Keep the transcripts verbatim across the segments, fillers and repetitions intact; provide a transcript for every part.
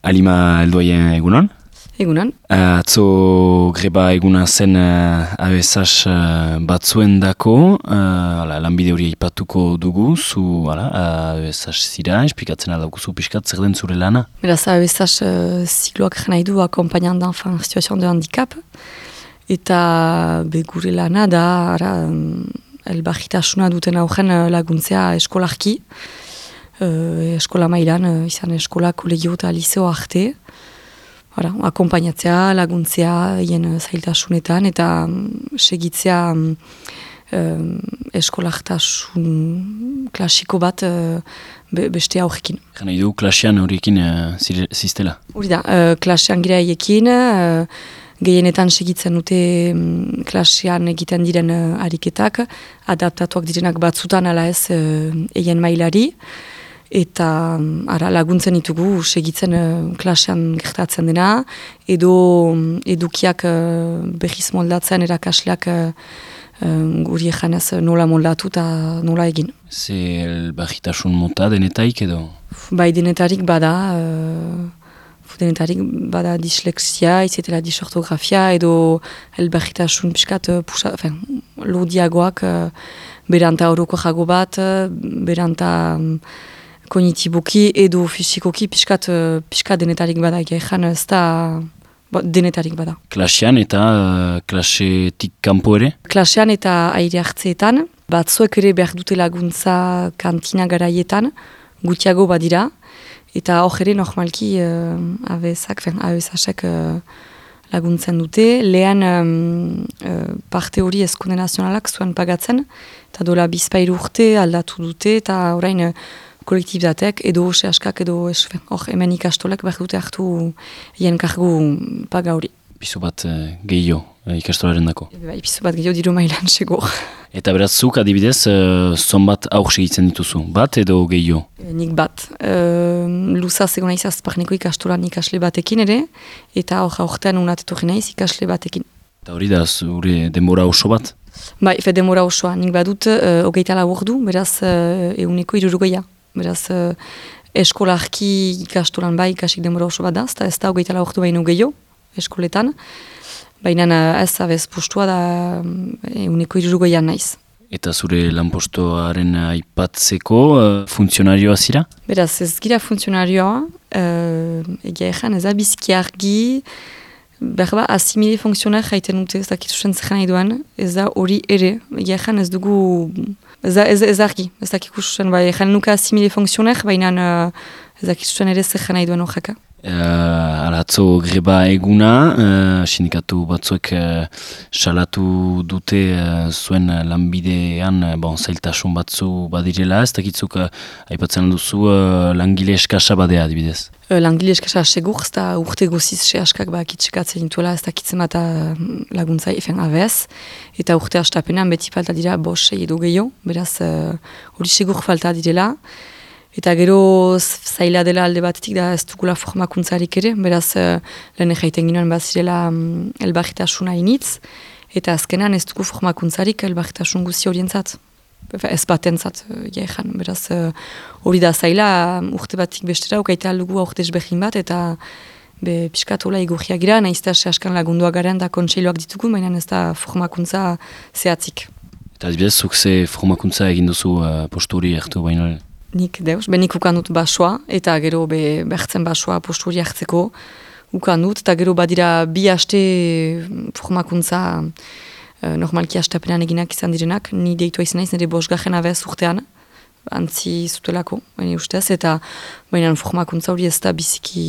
Alima heldoien egunon? Egunon. Atzo greba eguna zen uh, A B S H uh, batzuen dako, uh, lanbide hori aipatuko dugu, zu ala, A B S H zira, esplikatzen aldaukuzu pixkat, zer den zure lana? Beraz, A B S H uh, zikloak nahi du accompagnant d'enfants en situation de handicap, eta be gure lana da, ara, um, elbarritasuna duten aurren uh, laguntzea eskolarki, uh, eskola mailan, uh, izan eskola, kolegio eta liceo arte, Hora, akompainatzea, laguntzea, hien zailtasunetan, eta um, segitzea um, um, eskolartasun klasiko bat uh, be, beste aurrekin. Gana idu, klasean horiekin uh, ziztela? Hori da, uh, klasean gira haiekin, uh, gehienetan segitzen dute um, klasean egiten diren uh, ariketak, adaptatuak direnak batzutan ala ez uh, eien mailari, eta ara, laguntzen ditugu segitzen uh, klasean gertatzen dena, edo edukiak uh, behiz moldatzen erakasleak uh, uh, guri ejanez nola moldatu eta nola egin. Ze elbarritasun mota denetaik edo? Bai denetarik bada, uh, denetarik bada dislexia, izetela disortografia, edo elbarritasun piskat uh, pusa, fen, lodiagoak uh, beranta horoko jago bat, beranta um, kognitiboki edo fizikoki pixkat, pixkat denetarik bada, egan ez da denetarik bada. Klasean eta uh, klasetik kanpo ere? Klasean eta aire hartzeetan, batzuek ere behar dute laguntza kantina garaietan, gutiago badira, eta hor ere normalki uh, A B S H-ek uh, laguntzen dute. Lehen um, uh, parte hori Eskunde Nazionalak zuen pagatzen, eta dola bizpairu urte aldatu dute, eta orain uh, kolektibizatek edo sehaskak edo hor hemen ikastolak behar dute hartu hien kargu paga hori. Pizu bat uh, gehiago uh, ikastolaren dako? Bai, pizu bat gehiago diru mailan segur. Eta beraz zuk adibidez, uh, zonbat aur segitzen dituzu, bat edo gehiago? Nik bat. Uh, Luza zegona izaz parneko ikastolan ikasle batekin ere, eta hor aurtean unatetu naiz ikasle batekin. Eta hori da, zure denbora oso bat? Bai, fe denbora osoa. Nik badut uh, hogeita lau ordu, beraz uh, euneko irurugoia. Beraz, uh, eskolarki ikastolan bai ikasik denbora oso bat da, ez da hogeita lau ordu baino gehiago eskoletan, baina uh, ez abez postua da euneko irurugoian naiz. Eta zure lanpostoaren aipatzeko uh, funtzionarioa zira? Beraz, ez gira funtzionarioa, uh, egia ezan ez da biziki argi, berba asimile funtzionar jaiten dute, ez dakitusen zer nahi duan, ez da hori ere, egia ezan ez dugu, ez, da, ez, ez argi, ez dakitusen, bai, ezan nuka asimile funtzionar, baina uh, ez dakitusen ere zer nahi duan horreka. Uh, Alatzo greba eguna, uh, sindikatu batzuek uh, salatu dute uh, zuen lanbidean uh, bon, zailtasun batzu badirela, ez dakitzuk uh, aipatzen duzu uh, langile eskasa badea adibidez? Uh, langile eskasa segur, ez da urte goziz sehaskak bakitxekatzen dituela, ez dakitzen bat laguntza efen A B S, eta urte hastapenan beti falta dira bos edo gehiago, beraz hori uh, segur falta direla. Eta gero zaila dela alde batetik da ez dugula formakuntzarik ere, beraz uh, lehen egiten ginoen bazirela um, elbarritasuna initz, eta azkenan ez dugu formakuntzarik elbarritasun guzi horientzat, ez batentzat, uh, jaean, beraz hori uh, da zaila um, urte batik bestera, ukaita aldugu aurte ezbegin bat, eta be piskatola igurria gira, nahizta sehaskan lagundua garen da kontseiloak ditugu, baina ez da formakuntza zehatzik. Eta adibidez, zuk ze formakuntza egin duzu uh, postu hori hartu baino? Nik deus, benik ukan dut basoa, eta gero be, behartzen basoa posturi hartzeko ukan dut, eta gero badira bi haste formakuntza uh, normalki hastapenan eginak izan direnak, ni deitua izan naiz nire bosgarren abez urtean, antzi zutelako, baina ustez, eta baina formakuntza hori ez da biziki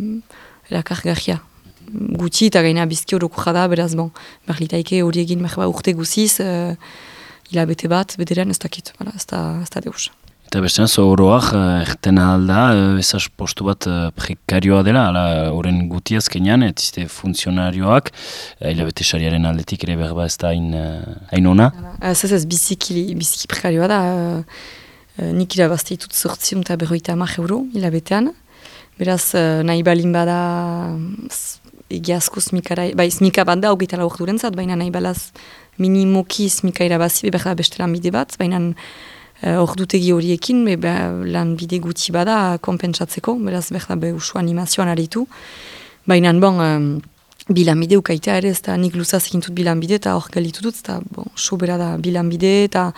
erakargarria. Guti eta gaina biziki horoko jada, beraz bon, berlitaike hori egin merba urte guziz, uh, hilabete bat, bederen ez dakit, ez da, ez da deus. Eta bestean, zo oroak, erten alda, ezaz postu bat prekarioa dela, horren guti azkenean, ez izte funtzionarioak, hilabete sariaren aldetik ere berba ez da hain ona? Ez ez ez biziki, biziki prekarioa da, nik irabazte ditut zortziun eta berroita amak euro hilabetean, beraz nahi balin bada egiazko smikara, bai smika bat da, hogeita lau ordu rentzat, baina nahi balaz minimoki smika irabazi, beberda bestelan bide bat, baina ordutegi horiekin, be, be, lan bide guti bada konpentsatzeko, beraz behar da be usu animazioan aritu. Baina, bon, um, bilanbide ukaitea ere, ez da nik luzaz egin dut bilanbide, eta hor galitu dut, eta bon, sobera da bilanbide, eta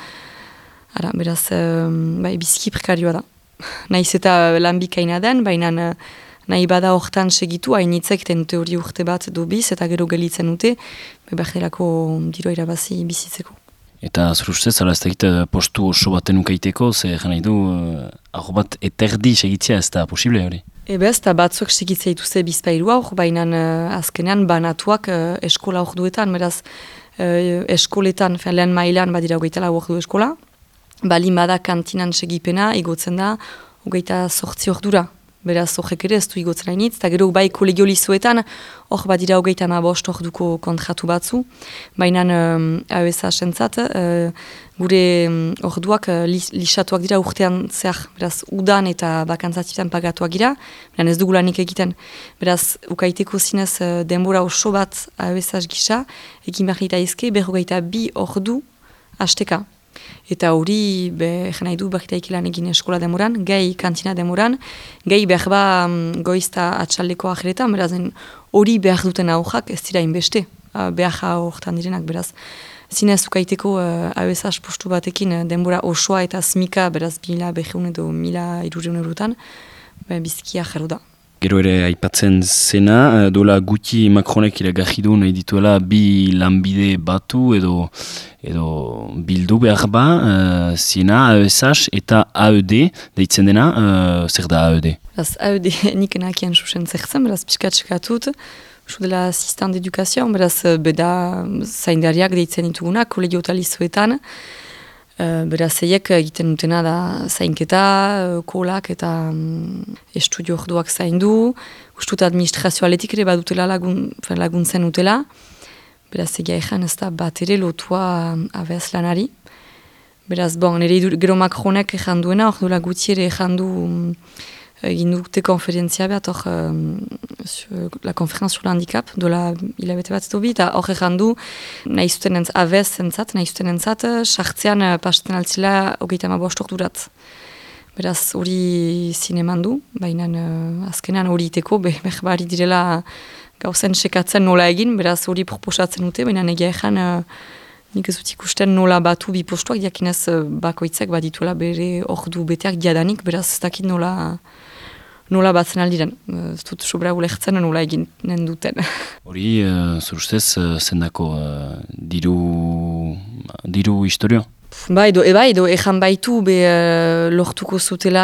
ara, beraz, um, bai, biziki prekarioa da. Naiz eta lan bikaina den, baina nahi bada hortan segitu, hainitzek ten dute hori urte bat dubiz, eta gero gelitzen dute, beberdelako diro irabazi bizitzeko. Eta zure ustez, ala ez dakit postu oso baten ukaiteko, ze jena idu, aho bat eterdi segitzea ez da posible hori? Ebe ez, eta batzuek segitzea dituzte bizpairua hor, baina uh, azkenean banatuak uh, eskola hor duetan, beraz uh, eskoletan, fe, lehen mailan badira hogeita lau hor du eskola, balin bada kantinan segipena, igotzen da, hogeita sortzi hor dura. Beraz, horrek ere ez du igotzen hainitz, eta gero bai kolegio lizuetan, hor badira hogeita ama bost hor duko kontratu batzu, baina um, A E S A sentzat, uh, gure orduak uh, lisatuak dira urtean zehar, beraz, udan eta bakantzatitan pagatuak dira, baina ez dugu lanik egiten. Beraz, ukaiteko zinez uh, denbora oso bat A E S A gisa, egin behar daizke, berrogeita bi ordu hasteka. Eta hori, jena idu, behitaik lan egin eskola demoran, gehi kantina demoran, gehi behar ba um, goizta atxaldeko ajeretan, beraz hori behar duten aujak ez dira inbeste, uh, behar horretan direnak, beraz. Zinez ukaiteko uh, A E S A postu batekin uh, denbora osoa eta smika, beraz mila beheun edo mila irureun eurotan, be, bizkia jarru da. Gero ere aipatzen zena, dola guti Macronek iragarri du nahi dituela bi lanbide batu edo edo bildu behar ba, uh, ziena A E S A eta A E D, deitzen dena, uh, zer da A E D? Beraz, A E D nik enakien susen zertzen, beraz piskatxekatut, su dela asistant d'edukazioa, beraz beda zaindariak deitzen ditugunak, kolegio talizuetan, Uh, beraz, eiek egiten dutena da zainketa, uh, kolak eta um, estudio orduak zaindu, ustut administrazioaletik ere badutela lagun, laguntzen dutela. Beraz, egia ezan ez da bat ere lotua abez lanari. Beraz, bon, nire gero Macronek ezan duena, hor duela guti ere ezan du um, egin dute konferentzia bat, hor um, la konferenz sur l'handicap, dola hilabete bat dobi, eta hor ezan du, nahi zuten entz, abez entzat, nahi zuten entzat, sartzean uh, pasten altzila hogeita ama bost ordurat. Beraz, hori zineman du, baina uh, azkenean hori iteko, be, behbari direla gauzen sekatzen nola egin, beraz hori proposatzen dute, baina egia ezan uh, nik ez dut ikusten nola batu bi postuak, diakinez uh, bakoitzak badituela bere ordu beteak diadanik, beraz ez dakit nola nola batzen aldiren. Ez dut sobra ulertzen nola eginen duten. Hori, uh, zure ustez, uh, zendako uh, diru, diru historio? Ba, edo, eba, edo, ezan baitu be uh, lortuko zutela,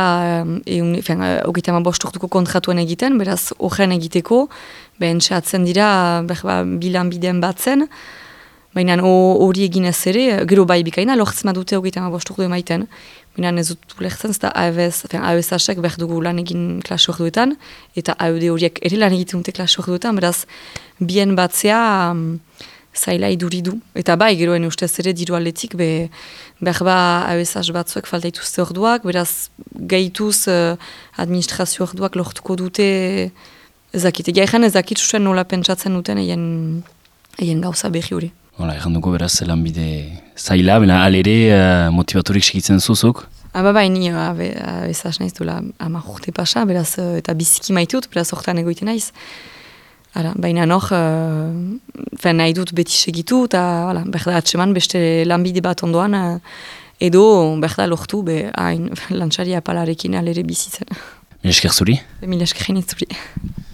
hogeita ama bost lortuko kontratuen egiten, beraz, horren egiteko, behen txatzen dira, behar bilan bidean batzen, baina hori eginez ere, gero bai bikaina, lortzen badute hogeita ama bost lortu emaiten. Baina ez dut ulertzen, ez da A E S A-ek behar dugu lan egin klase orduetan, eta A E D horiek ere lan egiten dute klase orduetan, beraz, bien batzea um, zaila iduridu. Eta bai, geroen ustez ere diru aletik, be, behar ba A E S A batzuek falta ituzte orduak, beraz, gehituz uh, administrazio orduak lortuko dute ezakit. Egia ezan ezakit susen nola pentsatzen duten egin, egin gauza behi hori. Hala, egan dugu beraz lanbide zaila, bena alere uh, motivatorik segitzen zuzuk? Aba bai, ni A E S A naiz duela ama urte pasa, beraz, uh, eta biziki maitut, beraz hortan egoiten naiz. Ara, baina nor, uh, nahi dut beti segitu, eta behar da atseman beste lanbide bat ondoan, uh, edo behar da lortu, be, hain lantxari apalarekin alere bizitzen. Mila esker zuri? Mila esker zuri.